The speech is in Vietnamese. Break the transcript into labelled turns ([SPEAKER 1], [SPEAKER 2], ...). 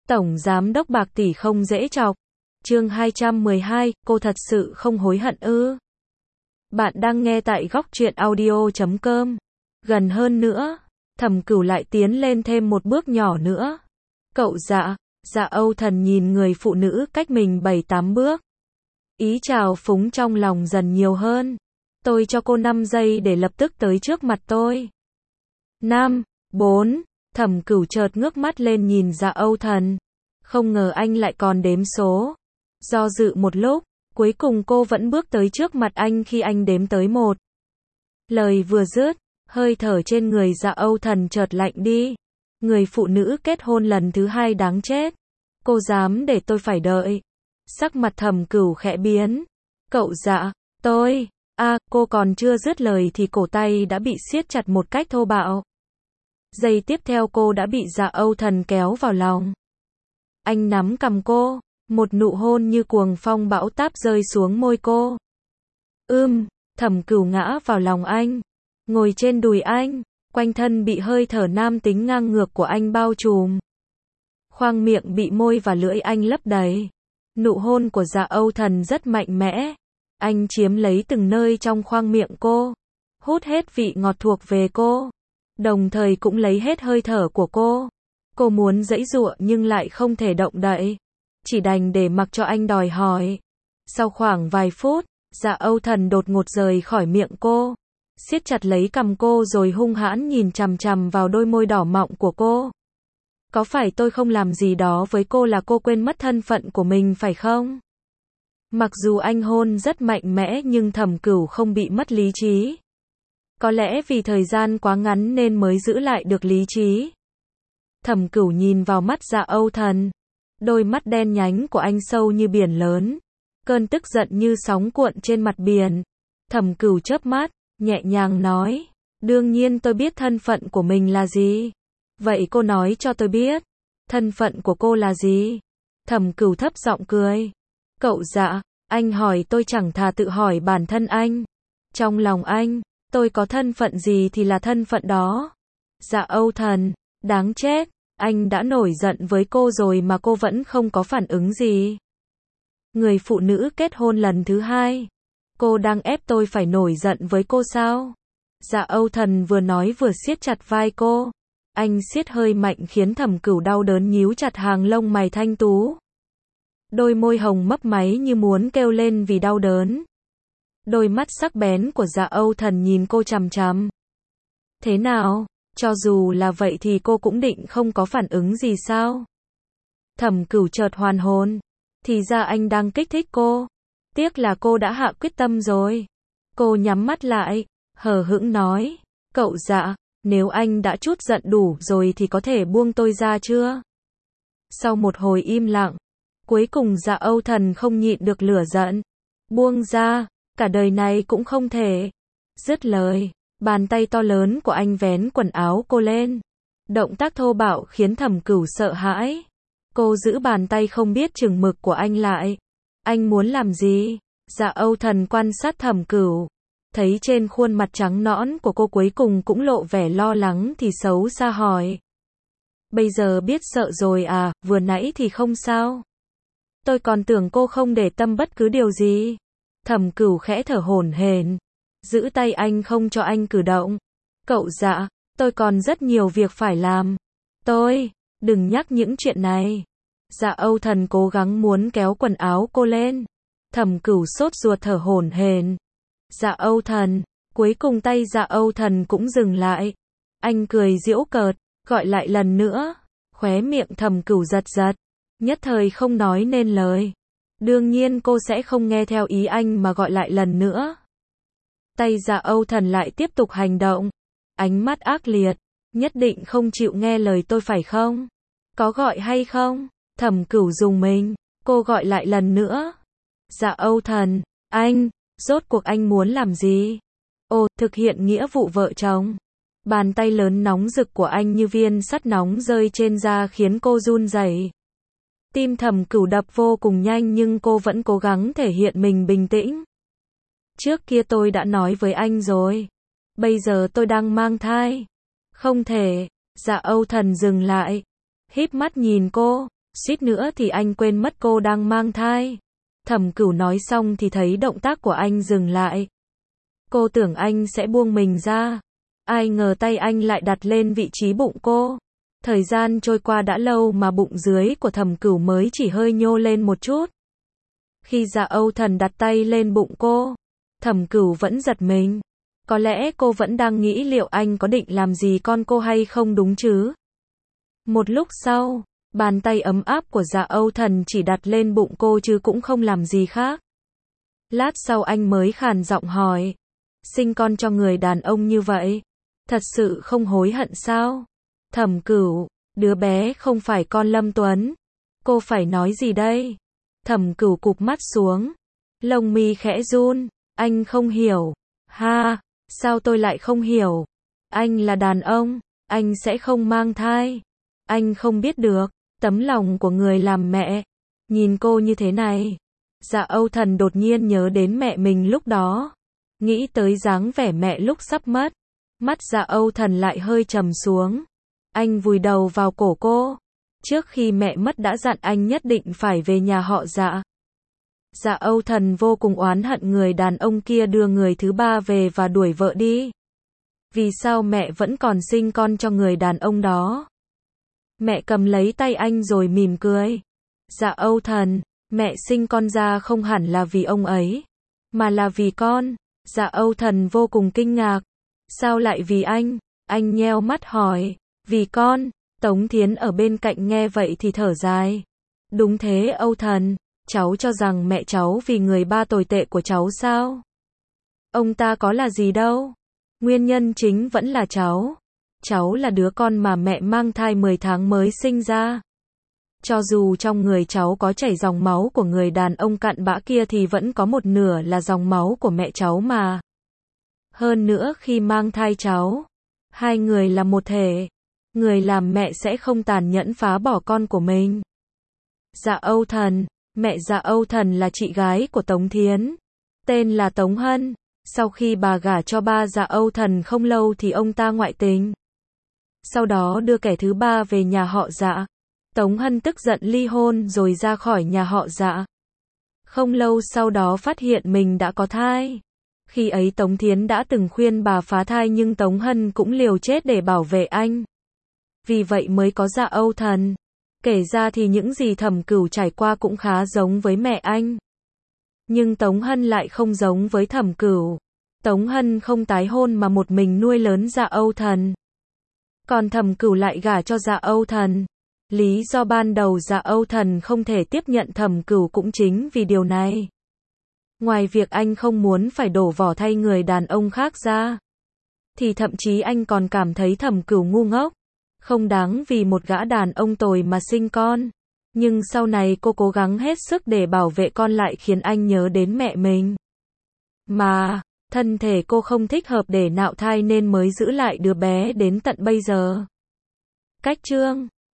[SPEAKER 1] Tổng giám đốc Bạc tỷ không dễ chọc. Chương 212, cô thật sự không hối hận ư? Bạn đang nghe tại góc truyện audio.com. Gần hơn nữa, Thẩm Cửu lại tiến lên thêm một bước nhỏ nữa. Cậu Dạ, Dạ Âu Thần nhìn người phụ nữ cách mình 7-8 bước. Ý trào phúng trong lòng dần nhiều hơn. Tôi cho cô 5 giây để lập tức tới trước mặt tôi. 5, 4, Thẩm Cửu chợt ngước mắt lên nhìn Dạ Âu Thần. Không ngờ anh lại còn đếm số. Do dự một lúc, cuối cùng cô vẫn bước tới trước mặt anh khi anh đếm tới 1. Lời vừa dứt, hơi thở trên người Dạ Âu Thần chợt lạnh đi. Người phụ nữ kết hôn lần thứ 2 đáng chết. Cô dám để tôi phải đợi. Sắc mặt Thẩm Cửu khẽ biến. Cậu Dạ, cô còn chưa dứt lời thì cổ tay đã bị siết chặt một cách thô bạo. Giây tiếp theo cô đã bị Dạ Âu Thần kéo vào lòng. Anh nắm cằm cô, một nụ hôn như cuồng phong bão táp rơi xuống môi cô. Thẩm Cửu ngã vào lòng anh, ngồi trên đùi anh, quanh thân bị hơi thở nam tính ngang ngược của anh bao trùm. Khoang miệng bị môi và lưỡi anh lấp đầy. Nụ hôn của Dạ Âu Thần rất mạnh mẽ. Anh chiếm lấy từng nơi trong khoang miệng cô, hút hết vị ngọt thuộc về cô, đồng thời cũng lấy hết hơi thở của cô. Cô muốn giãy giụa nhưng lại không thể động đậy, chỉ đành để mặc cho anh đòi hỏi. Sau khoảng vài phút, Dạ Âu Thần đột ngột rời khỏi miệng cô, siết chặt lấy cằm cô rồi hung hãn nhìn chằm chằm vào đôi môi đỏ mọng của cô. Có phải tôi không làm gì đó với cô là cô quên mất thân phận của mình phải không? Mặc dù anh hôn rất mạnh mẽ nhưng Thẩm Cửu không bị mất lý trí. Có lẽ vì thời gian quá ngắn nên mới giữ lại được lý trí. Thẩm Cửu nhìn vào mắt Dạ Âu Thần. Đôi mắt đen nhánh của anh sâu như biển lớn. Cơn tức giận như sóng cuộn trên mặt biển. Thẩm Cửu chớp mắt, nhẹ nhàng nói. Đương nhiên tôi biết thân phận của mình là gì. Vậy cô nói cho tôi biết. Thân phận của cô là gì? Thẩm Cửu thấp giọng cười. Cậu Dạ, anh hỏi tôi chẳng thà tự hỏi bản thân anh. Trong lòng anh, tôi có thân phận gì thì là thân phận đó. Dạ Âu Thần, đáng chết, anh đã nổi giận với cô rồi mà cô vẫn không có phản ứng gì. Người phụ nữ kết hôn lần thứ 2. Cô đang ép tôi phải nổi giận với cô sao? Dạ Âu Thần vừa nói vừa siết chặt vai cô. Anh siết hơi mạnh khiến Thẩm Cửu đau đớn nhíu chặt hàng lông mày thanh tú. Đôi môi hồng mấp máy như muốn kêu lên vì đau đớn. Đôi mắt sắc bén của Dạ Âu Thần nhìn cô chằm chằm. Thế nào, cho dù là vậy thì cô cũng định không có phản ứng gì sao? Thẩm Cửu chợt hoàn hồn. Thì ra anh đang kích thích cô. Tiếc là cô đã hạ quyết tâm rồi. Cô nhắm mắt lại, hờ hững nói. Cậu Dạ, nếu anh đã trút giận đủ rồi thì có thể buông tôi ra chưa? Sau một hồi im lặng, cuối cùng Dạ Âu Thần không nhịn được lửa giận. Buông ra, cả đời này cũng không thể. Dứt lời, bàn tay to lớn của anh vén quần áo cô lên. Động tác thô bạo khiến Thẩm Cửu sợ hãi. Cô giữ bàn tay không biết chừng mực của anh lại. Anh muốn làm gì? Dạ Âu Thần quan sát Thẩm Cửu. Thấy trên khuôn mặt trắng nõn của cô cuối cùng cũng lộ vẻ lo lắng thì xấu xa hỏi. Bây giờ biết sợ rồi à, vừa nãy thì không sao. Tôi còn tưởng cô không để tâm bất cứ điều gì. Thẩm Cửu khẽ thở hổn hển, giữ tay anh không cho anh cử động. Cậu Dạ, tôi còn rất nhiều việc phải làm. Đừng nhắc những chuyện này. Dạ Âu Thần cố gắng muốn kéo quần áo cô lên. Thẩm Cửu sốt ruột thở hổn hển. Dạ Âu Thần, cuối cùng tay Dạ Âu Thần cũng dừng lại. Anh cười giễu cợt, gọi lại lần nữa. Khóe miệng Thẩm Cửu giật giật, nhất thời không nói nên lời. Đương nhiên cô sẽ không nghe theo ý anh mà gọi lại lần nữa. Tay Dạ Âu Thần lại tiếp tục hành động. Ánh mắt ác liệt. Nhất định không chịu nghe lời tôi phải không? Có gọi hay không? Thẩm Cửu rùng mình. Cô gọi lại lần nữa. Dạ Âu Thần, rốt cuộc anh muốn làm gì? Thực hiện nghĩa vụ vợ chồng. Bàn tay lớn nóng rực của anh như viên sắt nóng rơi trên da khiến cô run rẩy. Tim Thẩm Cửu đập vô cùng nhanh nhưng cô vẫn cố gắng thể hiện mình bình tĩnh. Trước kia tôi đã nói với anh rồi. Bây giờ tôi đang mang thai. Không thể. Dạ Âu Thần dừng lại. Híp mắt nhìn cô. suýt nữa thì anh quên mất cô đang mang thai. Thẩm Cửu nói xong thì thấy động tác của anh dừng lại. Cô tưởng anh sẽ buông mình ra. Ai ngờ tay anh lại đặt lên vị trí bụng cô. Thời gian trôi qua đã lâu mà bụng dưới của Thẩm Cửu mới chỉ hơi nhô lên một chút. Khi Dạ Âu Thần đặt tay lên bụng cô, Thẩm Cửu vẫn giật mình. Có lẽ cô vẫn đang nghĩ liệu anh có định làm gì con cô hay không đúng chứ. Một lúc sau, bàn tay ấm áp của Dạ Âu Thần chỉ đặt lên bụng cô chứ cũng không làm gì khác. Lát sau anh mới khàn giọng hỏi. Sinh con cho người đàn ông như vậy, thật sự không hối hận sao? Thẩm Cửu, đứa bé không phải con Lâm Tuấn. Cô phải nói gì đây? Thẩm Cửu cụp mắt xuống. Lông mi khẽ run. Anh không hiểu. Ha, sao tôi lại không hiểu? Anh là đàn ông, anh sẽ không mang thai. Anh không biết được, tấm lòng của người làm mẹ. Nhìn cô như thế này. Dạ Âu Thần đột nhiên nhớ đến mẹ mình lúc đó. Nghĩ tới dáng vẻ mẹ lúc sắp mất. Mắt Dạ Âu Thần lại hơi trầm xuống. Anh vùi đầu vào cổ cô. Trước khi mẹ mất đã dặn anh nhất định phải về nhà họ Dạ. Dạ Âu Thần vô cùng oán hận người đàn ông kia đưa người thứ ba về và đuổi vợ đi. Vì sao mẹ vẫn còn sinh con cho người đàn ông đó? Mẹ cầm lấy tay anh rồi mỉm cười. Dạ Âu Thần, mẹ sinh con ra không hẳn là vì ông ấy, mà là vì con. Dạ Âu Thần vô cùng kinh ngạc. Sao lại vì anh? Anh nheo mắt hỏi. Vì con. Tống Thiến ở bên cạnh nghe vậy thì thở dài. Đúng thế Âu Thần, cháu cho rằng mẹ cháu vì người ba tồi tệ của cháu sao? Ông ta có là gì đâu. Nguyên nhân chính vẫn là cháu. Cháu là đứa con mà mẹ mang thai 10 tháng mới sinh ra. Cho dù trong người cháu có chảy dòng máu của người đàn ông cặn bã kia thì vẫn có một nửa là dòng máu của mẹ cháu mà. Hơn nữa khi mang thai cháu, hai người là một thể. Người làm mẹ sẽ không tàn nhẫn phá bỏ con của mình. Dạ Âu Thần, mẹ Dạ Âu Thần là chị gái của Tống Thiến. Tên là Tống Hân. Sau khi bà gả cho ba Dạ Âu Thần không lâu thì ông ta ngoại tình. Sau đó đưa kẻ thứ ba về nhà họ Dạ. Tống Hân tức giận ly hôn rồi ra khỏi nhà họ Dạ. Không lâu sau đó phát hiện mình đã có thai. Khi ấy Tống Thiến đã từng khuyên bà phá thai nhưng Tống Hân cũng liều chết để bảo vệ anh. Vì vậy mới có Dạ Âu Thần. Kể ra thì những gì Thẩm Cửu trải qua cũng khá giống với mẹ anh. Nhưng Tống Hân lại không giống với Thẩm Cửu. Tống Hân không tái hôn mà một mình nuôi lớn Dạ Âu Thần. Còn Thẩm Cửu lại gả cho Dạ Âu Thần. Lý do ban đầu Dạ Âu Thần không thể tiếp nhận Thẩm Cửu cũng chính vì điều này. Ngoài việc anh không muốn phải đổ vỏ thay người đàn ông khác ra, thì thậm chí anh còn cảm thấy Thẩm Cửu ngu ngốc, không đáng vì một gã đàn ông tồi mà sinh con. Nhưng sau này cô cố gắng hết sức để bảo vệ con lại khiến anh nhớ đến mẹ mình. Mà, thân thể cô không thích hợp để nạo thai nên mới giữ lại đứa bé đến tận bây giờ. Cách chương